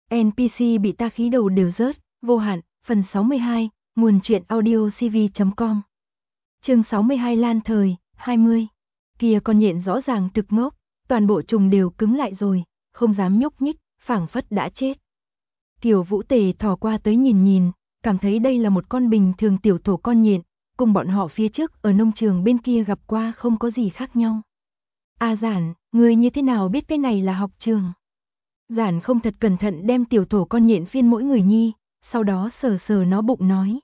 NPC bị ta khí đầu đều rớt, vô hạn, phần 62, nguồn truyện audio cv.com. Chương 62 Lan Thời, 20. Kia con nhện rõ ràng thực ngốc, toàn bộ trùng đều cứng lại rồi, không dám nhúc nhích, phảng phất đã chết. Kiều Vũ Tề thò qua tới nhìn, cảm thấy đây là một con bình thường tiểu thổ con nhện, cùng bọn họ phía trước ở nông trường bên kia gặp qua không có gì khác nhau. A Giản, ngươi như thế nào biết cái này là học trường? Giản không thật cẩn thận đem tiểu thổ con nhện phiên mỗi người nhi, sau đó sờ sờ nó bụng nói.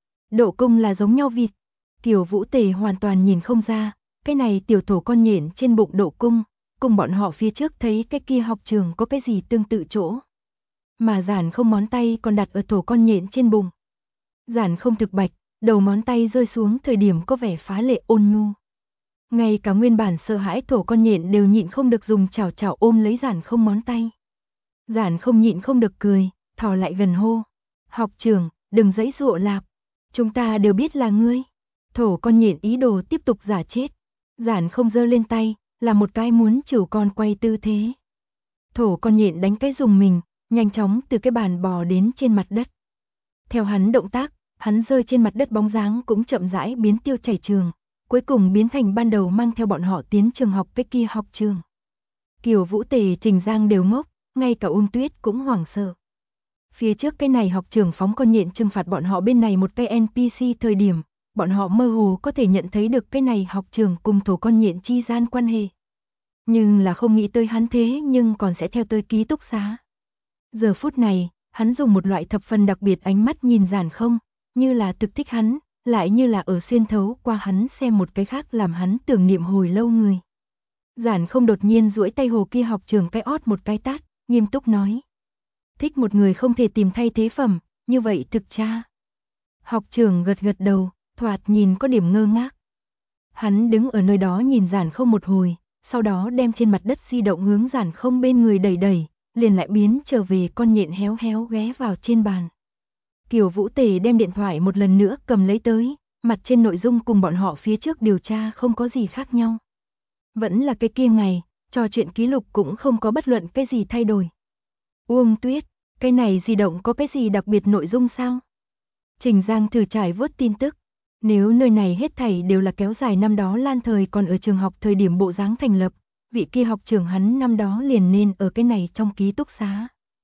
Độ cung là giống nhau vịt. Kiều Vũ Tề hoàn toàn nhìn không ra, cái này tiểu thổ con nhện trên bụng độ cung, cùng bọn họ phía trước thấy cái kia học trường có cái gì tương tự chỗ. Mà Giản không ngón tay còn đặt ở thổ con nhện trên bụng. Giản không thực bạch, đầu ngón tay rơi xuống thời điểm có vẻ phá lệ ôn nhu. Ngay cả nguyên bản sợ hãi thổ con nhện đều nhịn không được dùng chảo chảo ôm lấy Giản không ngón tay. Giản không nhịn không được cười, thò lại gần hô. Học trưởng, đừng giãy giụa lạp. Chúng ta đều biết là ngươi. Thổ con nhện ý đồ tiếp tục giả chết. Giản không giơ lên tay, là một cái muốn chịu con quay tư thế. Thổ con nhện đánh cái dùng mình, nhanh chóng từ cái bàn bò đến trên mặt đất. Theo hắn động tác, hắn rơi trên mặt đất bóng dáng cũng chậm rãi biến tiêu chảy trường, cuối cùng biến thành ban đầu mang theo bọn họ tiến trường học cái kia học trường. Kiều Vũ Tề, Trình Giang đều ngốc, ngay cả Tuyết cũng hoảng sợ. Phía trước cái này học trường phóng con nhện trừng phạt bọn họ bên này một cái NPC thời điểm, bọn họ mơ hồ có thể nhận thấy được cái này học trường cùng thổ con nhện chi gian quan hệ. Nhưng là không nghĩ tới hắn thế nhưng còn sẽ theo tới ký túc xá. Giờ phút này, hắn dùng một loại thập phần đặc biệt ánh mắt nhìn Giản không, như là thực thích hắn, lại như là ở xuyên thấu qua hắn xem một cái khác làm hắn tưởng niệm hồi lâu người. Giản không đột nhiên duỗi tay hồ kia học trường cái ót một cái tát, nghiêm túc nói. Thích một người không thể tìm thay thế phẩm, như vậy thực cha. Học trường gật gật đầu, thoạt nhìn có điểm ngơ ngác. Hắn đứng ở nơi đó nhìn Giản không một hồi, sau đó đem trên mặt đất di động hướng Giản không bên người đẩy đẩy, liền lại biến trở về con nhện héo héo ghé vào trên bàn. Kiều Vũ Tề đem điện thoại một lần nữa cầm lấy tới, mặt trên nội dung cùng bọn họ phía trước điều tra không có gì khác nhau. Vẫn là cái kia ngày, trò chuyện ký lục cũng không có bất luận cái gì thay đổi. Tuyết, cái này di động có cái gì đặc biệt nội dung sao? Trình Giang thử trải vớt tin tức. Nếu nơi này hết thảy đều là kéo dài năm đó Lan Thời còn ở trường học thời điểm bộ dáng thành lập, vị kia học trưởng hắn năm đó liền nên ở cái này trong ký túc xá.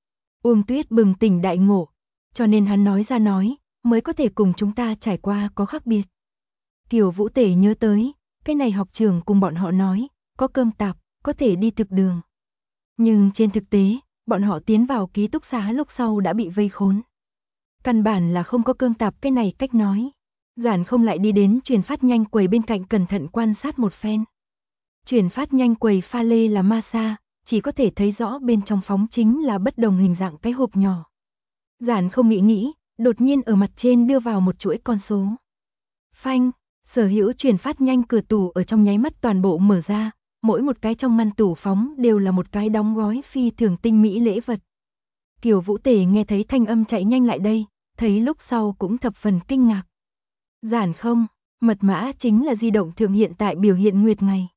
Tuyết bừng tỉnh đại ngộ, cho nên hắn nói ra nói, mới có thể cùng chúng ta trải qua có khác biệt. Kiều Vũ Tề nhớ tới, cái này học trưởng cùng bọn họ nói, có cơm tạp, có thể đi thực đường. Nhưng trên thực tế, bọn họ tiến vào ký túc xá lúc sau đã bị vây khốn. Căn bản là không có cơm tạp cái này cách nói. Giản không lại đi đến chuyển phát nhanh quầy bên cạnh cẩn thận quan sát một phen. Chuyển phát nhanh quầy pha lê là Masa, chỉ có thể thấy rõ bên trong phóng chính là bất đồng hình dạng cái hộp nhỏ. Giản không nghĩ, đột nhiên ở mặt trên đưa vào một chuỗi con số. Phanh, sở hữu chuyển phát nhanh cửa tủ ở trong nháy mắt toàn bộ mở ra, mỗi một cái trong ngăn tủ phóng đều là một cái đóng gói phi thường tinh mỹ lễ vật. Kiều Vũ Tề nghe thấy thanh âm chạy nhanh lại đây, thấy lúc sau cũng thập phần kinh ngạc. Giản không, mật mã chính là di động thượng hiện tại biểu hiện nguyệt ngày.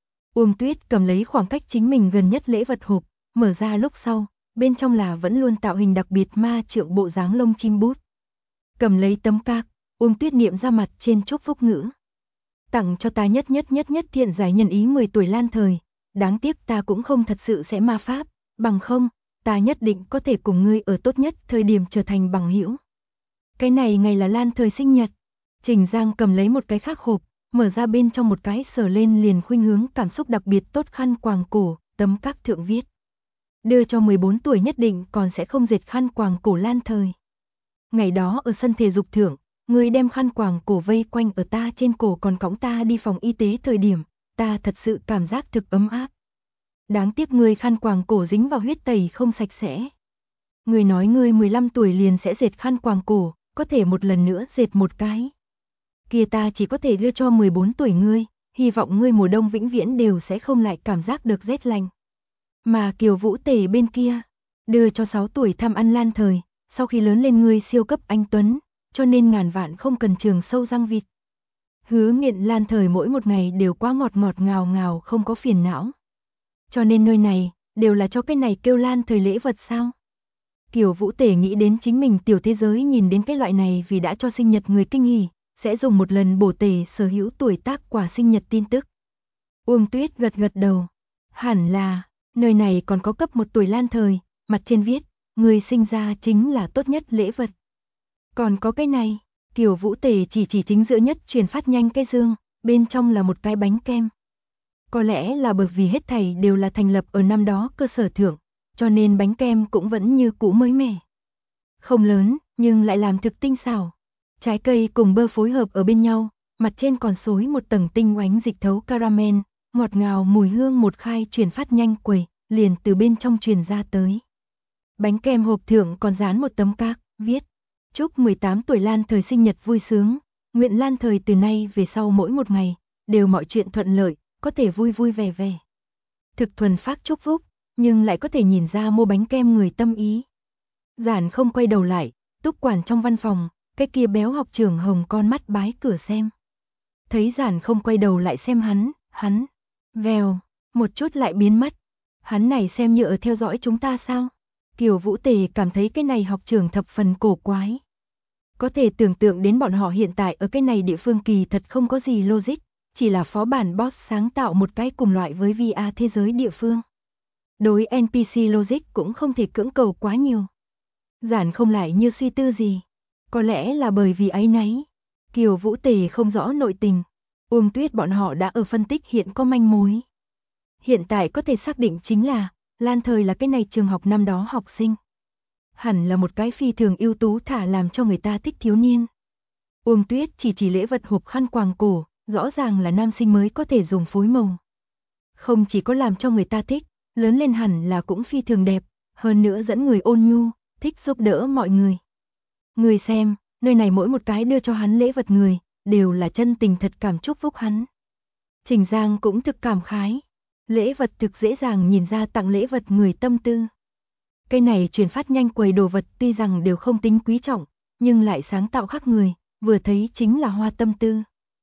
Tuyết cầm lấy khoảng cách chính mình gần nhất lễ vật hộp, mở ra lúc sau, bên trong là vẫn luôn tạo hình đặc biệt ma trượng bộ dáng lông chim bút. Cầm lấy tấm cạc, Tuyết niệm ra mặt trên chúc phúc ngữ. Tặng cho ta nhất thiện giải nhân ý 10 tuổi Lan Thời, đáng tiếc ta cũng không thật sự sẽ ma pháp, bằng không, ta nhất định có thể cùng ngươi ở tốt nhất thời điểm trở thành bằng hữu. Cái này ngày là Lan Thời sinh nhật. Trình Giang cầm lấy một cái khác hộp, mở ra bên trong một cái sờ lên liền khuynh hướng cảm xúc đặc biệt tốt khăn quàng cổ, tấm các thượng viết. Đưa cho 14 tuổi nhất định còn sẽ không dệt khăn quàng cổ Lan Thời. Ngày đó ở sân thể dục thượng, ngươi đem khăn quàng cổ vây quanh ở ta trên cổ còn cõng ta đi phòng y tế thời điểm, ta thật sự cảm giác thực ấm áp. Đáng tiếc ngươi khăn quàng cổ dính vào huyết tẩy không sạch sẽ. Ngươi nói ngươi 15 tuổi liền sẽ dệt khăn quàng cổ, có thể một lần nữa dệt một cái. Kia ta chỉ có thể đưa cho 14 tuổi ngươi, hy vọng ngươi mùa đông vĩnh viễn đều sẽ không lại cảm giác được rét lạnh. Mà Kiều Vũ Tề bên kia, đưa cho 6 tuổi thăm ăn Lan Thời, sau khi lớn lên ngươi siêu cấp anh tuấn, cho nên ngàn vạn không cần trường sâu răng vịt. Hứa nghiện Lan Thời mỗi một ngày đều quá ngọt ngọt ngào ngào không có phiền não. Cho nên nơi này, đều là cho cái này kêu Lan Thời lễ vật sao? Kiều Vũ Tề nghĩ đến chính mình tiểu thế giới nhìn đến cái loại này vì đã cho sinh nhật người kinh hỉ, sẽ dùng một lần bổ tề sở hữu tuổi tác quả sinh nhật tin tức. Uông Tuyết gật gật đầu. Hẳn là, nơi này còn có cấp một tuổi Lan Thời, mặt trên viết, người sinh ra chính là tốt nhất lễ vật. Còn có cái này, Kiều Vũ Tề chỉ chính giữa nhất truyền phát nhanh cái dương, bên trong là một cái bánh kem. Có lẽ là bởi vì hết thảy đều là thành lập ở năm đó cơ sở thượng, cho nên bánh kem cũng vẫn như cũ mới mẻ. Không lớn, nhưng lại làm thực tinh xảo. Trái cây cùng bơ phối hợp ở bên nhau, mặt trên còn xối một tầng tinh oánh dịch thấu caramel, ngọt ngào mùi hương một khai truyền phát nhanh quầy, liền từ bên trong truyền ra tới. Bánh kem hộp thượng còn dán một tấm các, viết: chúc 18 tuổi Lan Thời sinh nhật vui sướng, nguyện Lan Thời từ nay về sau mỗi một ngày, đều mọi chuyện thuận lợi, có thể vui vui vẻ vẻ. Thực thuần phác chúc phúc, nhưng lại có thể nhìn ra mua bánh kem người tâm ý. Giản không quay đầu lại, Túc quản trong văn phòng, cái kia béo học trưởng hồng con mắt bái cửa xem. Thấy Giản không quay đầu lại xem hắn, vèo, một chút lại biến mất. Hắn này xem như ở theo dõi chúng ta sao? Kiều Vũ Tề cảm thấy cái này học trưởng thập phần cổ quái. Có thể tưởng tượng đến bọn họ hiện tại ở cái này địa phương kỳ thật không có gì logic, chỉ là phó bản boss sáng tạo một cái cùng loại với VR thế giới địa phương. Đối NPC logic cũng không thể cưỡng cầu quá nhiều. Giản không lại như suy tư gì. Có lẽ là bởi vì áy náy. Kiều Vũ Tề không rõ nội tình. Uông Tuyết bọn họ đã ở phân tích hiện có manh mối. Hiện tại có thể xác định chính là Lan Thời là cái này trường học năm đó học sinh. Hẳn là một cái phi thường ưu tú thả làm cho người ta thích thiếu niên. Uông Tuyết chỉ lễ vật hộp khăn quàng cổ, rõ ràng là nam sinh mới có thể dùng phối màu. Không chỉ có làm cho người ta thích, lớn lên hẳn là cũng phi thường đẹp, hơn nữa dẫn người ôn nhu, thích giúp đỡ mọi người. Người xem, nơi này mỗi một cái đưa cho hắn lễ vật người, đều là chân tình thật cảm chúc phúc hắn. Trình Giang cũng thực cảm khái. Lễ vật thực dễ dàng nhìn ra tặng lễ vật người tâm tư. Cái này truyền phát nhanh quầy đồ vật tuy rằng đều không tính quý trọng, nhưng lại sáng tạo khác người, vừa thấy chính là hoa tâm tư.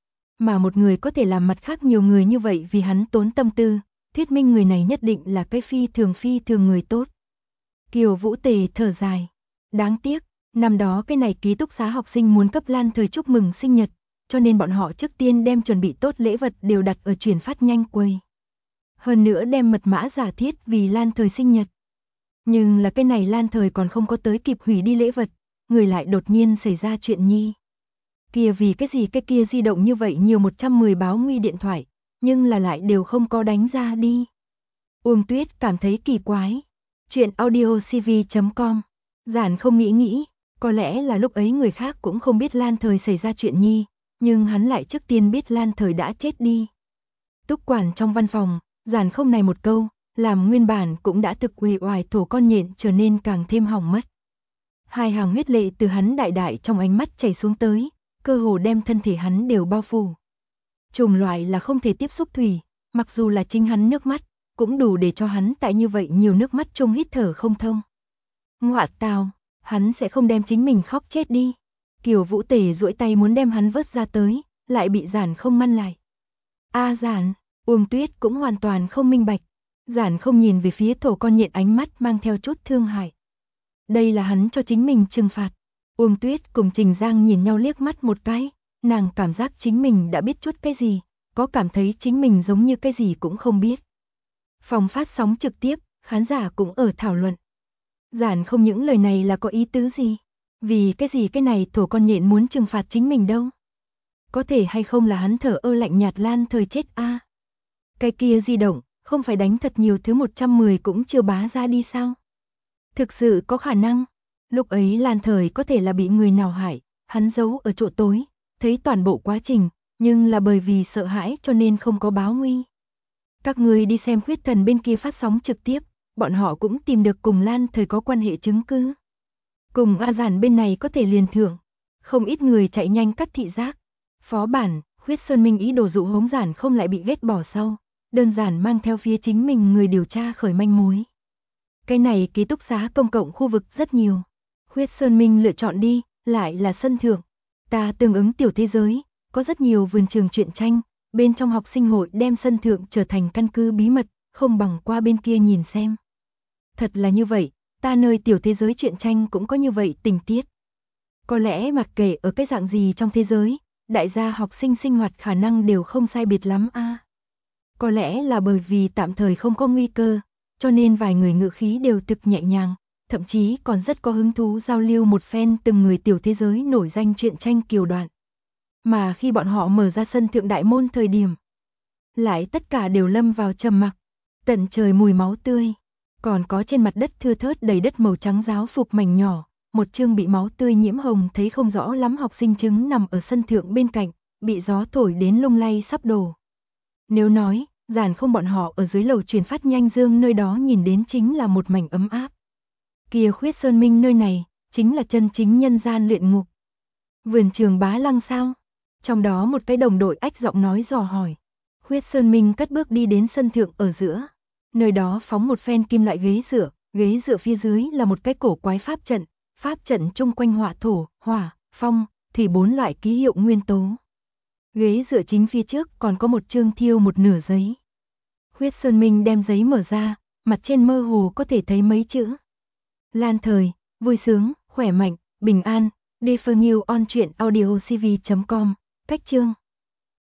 Mà một người có thể làm mặt khác nhiều người như vậy vì hắn tốn tâm tư, thuyết minh người này nhất định là cái phi thường người tốt. Kiều Vũ Tề thở dài. Đáng tiếc, năm đó cái này ký túc xá học sinh muốn cấp Lan Thời chúc mừng sinh nhật, cho nên bọn họ trước tiên đem chuẩn bị tốt lễ vật đều đặt ở truyền phát nhanh quầy. Hơn nữa đem mật mã giả thiết vì Lan Thời sinh nhật. Nhưng là cái này Lan Thời còn không có tới kịp hủy đi lễ vật, người lại đột nhiên xảy ra chuyện nhi. Kia vì cái gì cái kia di động như vậy nhiều 110 báo nguy điện thoại, nhưng là lại đều không có đánh ra đi. Uông Tuyết cảm thấy kỳ quái. Chuyện audiocv.com. Giản không nghĩ, có lẽ là lúc ấy người khác cũng không biết Lan Thời xảy ra chuyện nhi, nhưng hắn lại trước tiên biết Lan Thời đã chết đi. Túc quản trong văn phòng, Giản không này một câu, làm nguyên bản cũng đã thực uể oải thổ con nhện trở nên càng thêm hỏng mất. Hai hàng huyết lệ từ hắn đại trong ánh mắt chảy xuống tới, cơ hồ đem thân thể hắn đều bao phủ. Chủng loại là không thể tiếp xúc thủy, mặc dù là chính hắn nước mắt, cũng đủ để cho hắn tại như vậy nhiều nước mắt chung hít thở không thông. Ngọa tào, hắn sẽ không đem chính mình khóc chết đi. Kiều Vũ Tề duỗi tay muốn đem hắn vớt ra tới, lại bị Giản không ngăn lại. A Giản, Uông Tuyết cũng hoàn toàn không minh bạch. Giản không nhìn về phía thổ con nhện ánh mắt mang theo chút thương hại. Đây là hắn cho chính mình trừng phạt. Uông Tuyết cùng Trình Giang nhìn nhau liếc mắt một cái, nàng cảm giác chính mình đã biết chút cái gì, có cảm thấy chính mình giống như cái gì cũng không biết. Phòng phát sóng trực tiếp, khán giả cũng ở thảo luận. Giản không những lời này là có ý tứ gì? Vì cái gì cái này thổ con nhện muốn trừng phạt chính mình đâu? Có thể hay không là hắn thở ơ lạnh nhạt Lan Thời chết a? Cái kia di động, không phải đánh thật nhiều thứ 110 cũng chưa bá ra đi sao? Thực sự có khả năng. Lúc ấy Lan Thời có thể là bị người nào hại, hắn giấu ở chỗ tối, thấy toàn bộ quá trình, nhưng là bởi vì sợ hãi cho nên không có báo nguy. Các người đi xem Khuyết Thần bên kia phát sóng trực tiếp, bọn họ cũng tìm được cùng Lan Thời có quan hệ chứng cứ. Cùng A Giản bên này có thể liền thưởng, không ít người chạy nhanh cắt thị giác. Phó bản, Khuyết Sơn Minh ý đồ dụ hống Giản không lại bị ghét bỏ sau, đơn giản mang theo phía chính mình người điều tra khởi manh mối. Cái này ký túc xá công cộng khu vực rất nhiều. Khuyết Sơn Minh lựa chọn đi, lại là sân thượng. Ta tương ứng tiểu thế giới, có rất nhiều vườn trường truyện tranh, bên trong học sinh hội đem sân thượng trở thành căn cứ bí mật, không bằng qua bên kia nhìn xem. Thật là như vậy, ta nơi tiểu thế giới truyện tranh cũng có như vậy tình tiết. Có lẽ mặc kệ ở cái dạng gì trong thế giới, đại gia học sinh sinh hoạt khả năng đều không sai biệt lắm a. Có lẽ là bởi vì tạm thời không có nguy cơ, cho nên vài người ngữ khí đều thực nhẹ nhàng, thậm chí còn rất có hứng thú giao lưu một phen từng người tiểu thế giới nổi danh truyện tranh kiều đoạn. Mà khi bọn họ mở ra sân thượng đại môn thời điểm, lại tất cả đều lâm vào trầm mặc. Tận trời mùi máu tươi, còn có trên mặt đất thưa thớt đầy đất màu trắng giáo phục mảnh nhỏ, một chương bị máu tươi nhiễm hồng thấy không rõ lắm học sinh chứng nằm ở sân thượng bên cạnh, bị gió thổi đến lung lay sắp đổ. Nếu nói, giản không bọn họ ở dưới lầu truyền phát nhanh dương nơi đó nhìn đến chính là một mảnh ấm áp. Kia Khuyết Sơn Minh nơi này, chính là chân chính nhân gian luyện ngục. Vườn trường Bá Lăng sao? Trong đó một cái đồng đội ách giọng nói dò hỏi. Khuyết Sơn Minh cất bước đi đến sân thượng ở giữa. Nơi đó phóng một phen kim loại ghế dựa phía dưới là một cái cổ quái pháp trận chung quanh hỏa thổ, hỏa, phong, thủy 4 loại ký hiệu nguyên tố. Ghế dựa chính phía trước còn có một chương thiêu một nửa giấy. Khuyết Sơn Minh đem giấy mở ra, mặt trên mơ hồ có thể thấy mấy chữ. Lan thời, vui sướng, khỏe mạnh, bình an, Defernew on truyện audiocv.com, cách chương.